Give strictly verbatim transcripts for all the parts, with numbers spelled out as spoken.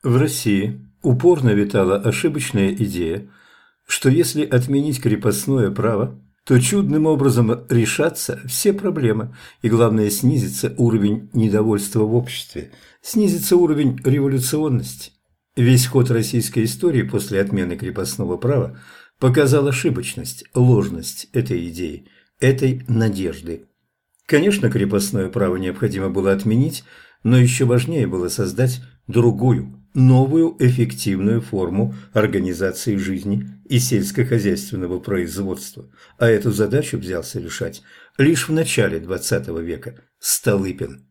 В России упорно витала ошибочная идея, что если отменить крепостное право, то чудным образом решатся все проблемы, и главное снизится уровень недовольства в обществе, снизится уровень революционности. Весь ход российской истории после отмены крепостного права показал ошибочность, ложность этой идеи, этой надежды. Конечно, крепостное право необходимо было отменить, но еще важнее было создать другую, новую эффективную форму организации жизни и сельскохозяйственного производства, а эту задачу взялся решать лишь в начале двадцатого века Столыпин.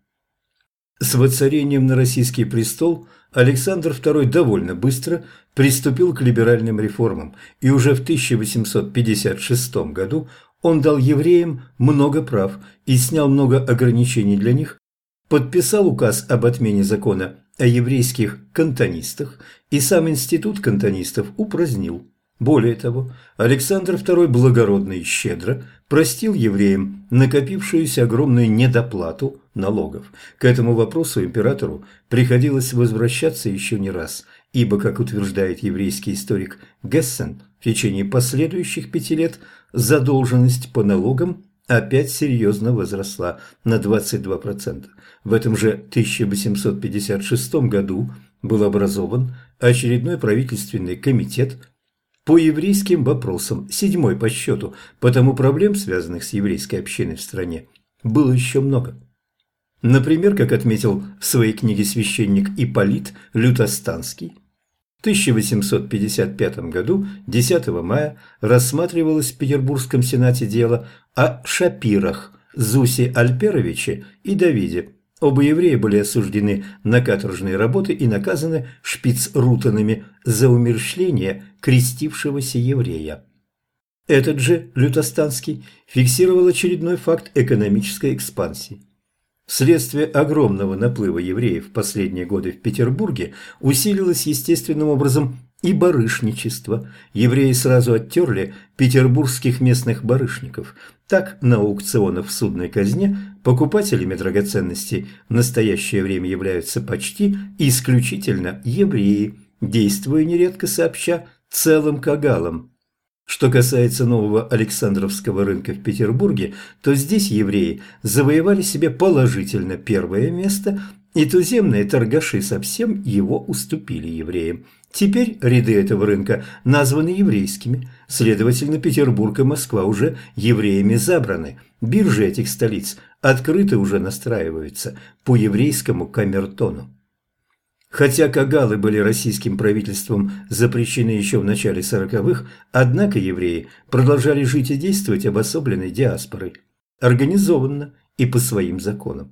С воцарением на российский престол Александр второй довольно быстро приступил к либеральным реформам, и уже в тысяча восемьсот пятьдесят шестом году он дал евреям много прав и снял много ограничений для них, подписал указ об отмене закона о еврейских кантонистах и сам институт кантонистов упразднил. Более того, Александр второй благородно и щедро простил евреям накопившуюся огромную недоплату налогов. К этому вопросу императору приходилось возвращаться еще не раз, ибо, как утверждает еврейский историк Гессен, в течение последующих пяти лет задолженность по налогам опять серьезно возросла на двадцать два процента. В этом же тысяча восемьсот пятьдесят шестом году был образован очередной правительственный комитет по еврейским вопросам, седьмой по счету, потому проблем, связанных с еврейской общиной в стране, было еще много. Например, как отметил в своей книге священник Ипполит Лютостанский, в тысяча восемьсот пятьдесят пятом году, десятого мая, рассматривалось в Петербургском сенате дело о Шапирах, Зусе Альперовиче и Давиде. Оба еврея были осуждены на каторжные работы и наказаны шпицрутанами за умерщвление крестившегося еврея. Этот же Лютостанский фиксировал очередной факт экономической экспансии. Вследствие огромного наплыва евреев в последние годы в Петербурге усилилось естественным образом и барышничество. Евреи сразу оттерли петербургских местных барышников. Так, на аукционах в судной казне покупателями драгоценностей в настоящее время являются почти исключительно евреи, действуя нередко сообща целым кагалом. Что касается нового Александровского рынка в Петербурге, то здесь евреи завоевали себе положительно первое место, и туземные торгаши совсем его уступили евреям. Теперь ряды этого рынка названы еврейскими, следовательно, Петербург и Москва уже евреями забраны. Биржи этих столиц открыто уже настраиваются по еврейскому камертону. Хотя кагалы были российским правительством запрещены еще в начале сороковых, однако евреи продолжали жить и действовать обособленной диаспорой, организованно и по своим законам.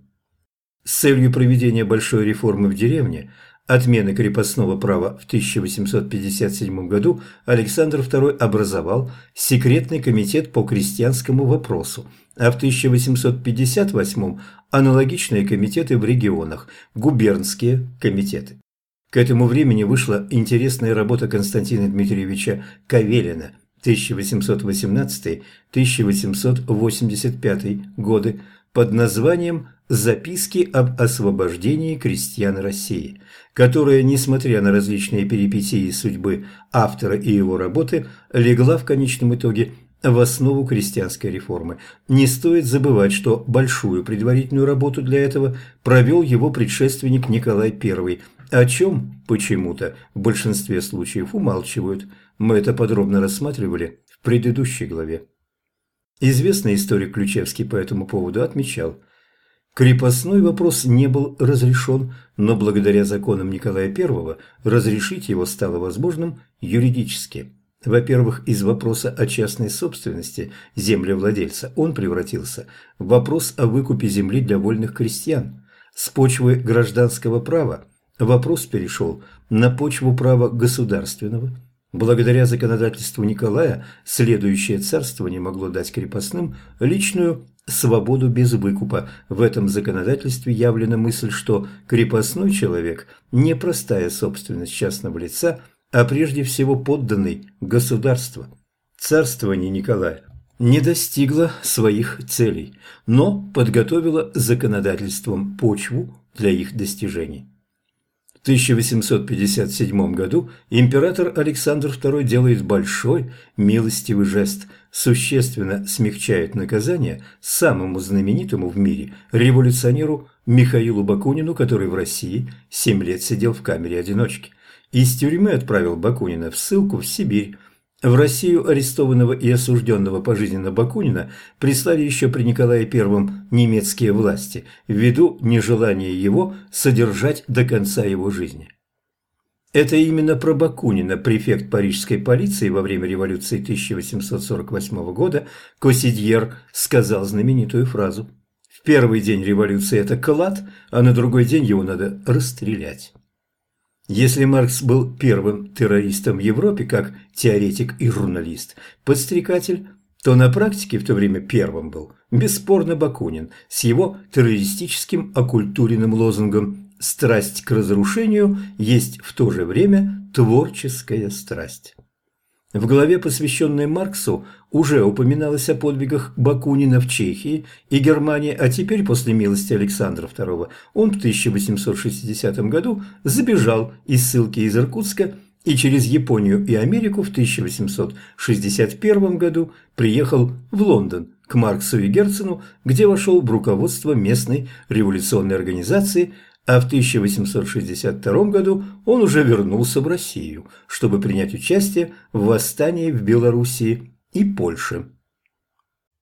С целью проведения большой реформы в деревне, отмены крепостного права в тысяча восемьсот пятьдесят седьмом году, Александр второй образовал секретный комитет по крестьянскому вопросу, а в тысяча восемьсот пятьдесят восьмом аналогичные комитеты в регионах, губернские комитеты. К этому времени вышла интересная работа Константина Дмитриевича Кавелина тысяча восемьсот восемнадцатый — тысяча восемьсот восемьдесят пятый годы под названием «Записки об освобождении крестьян России», которая, несмотря на различные перипетии судьбы автора и его работы, легла в конечном итоге в основу крестьянской реформы. Не стоит забывать, что большую предварительную работу для этого провел его предшественник Николай Первый, о чем почему-то в большинстве случаев умалчивают. Мы это подробно рассматривали в предыдущей главе. Известный историк Ключевский по этому поводу отмечал: крепостной вопрос не был разрешен, но благодаря законам Николая Первого разрешить его стало возможным юридически. Во-первых, из вопроса о частной собственности землевладельца он превратился в вопрос о выкупе земли для вольных крестьян. С почвы гражданского права вопрос перешел на почву права государственного. Благодаря законодательству Николая следующее царствование могло дать крепостным личную свободу без выкупа. В этом законодательстве явлена мысль, что крепостной человек не простая собственность частного лица, а прежде всего подданный государства. Царствование Николая не достигло своих целей, но подготовило законодательством почву для их достижений. В тысяча восемьсот пятьдесят седьмом году император Александр второй делает большой милостивый жест, существенно смягчает наказание самому знаменитому в мире революционеру Михаилу Бакунину, который в России семь лет сидел в камере одиночки. Из тюрьмы отправил Бакунина в ссылку в Сибирь. В Россию арестованного и осужденного пожизненно Бакунина прислали еще при Николае Первом немецкие власти ввиду нежелания его содержать до конца его жизни. Это именно про Бакунина префект парижской полиции во время революции тысяча восемьсот сорок восьмого года Коссидьер сказал знаменитую фразу: «В первый день революции это клад, а на другой день его надо расстрелять». Если Маркс был первым террористом в Европе, как теоретик и журналист, подстрекатель, то на практике в то время первым был бесспорно Бакунин с его террористическим оккультуренным лозунгом «Страсть к разрушению есть в то же время творческая страсть». В главе, посвященной Марксу, уже упоминалось о подвигах Бакунина в Чехии и Германии, а теперь, после милости Александра второго, он в тысяча восемьсот шестидесятом году забежал из ссылки из Иркутска и через Японию и Америку в тысяча восемьсот шестьдесят первом году приехал в Лондон к Марксу и Герцену, где вошел в руководство местной революционной организации, а в тысяча восемьсот шестьдесят втором году он уже вернулся в Россию, чтобы принять участие в восстании в Белоруссии и Польше.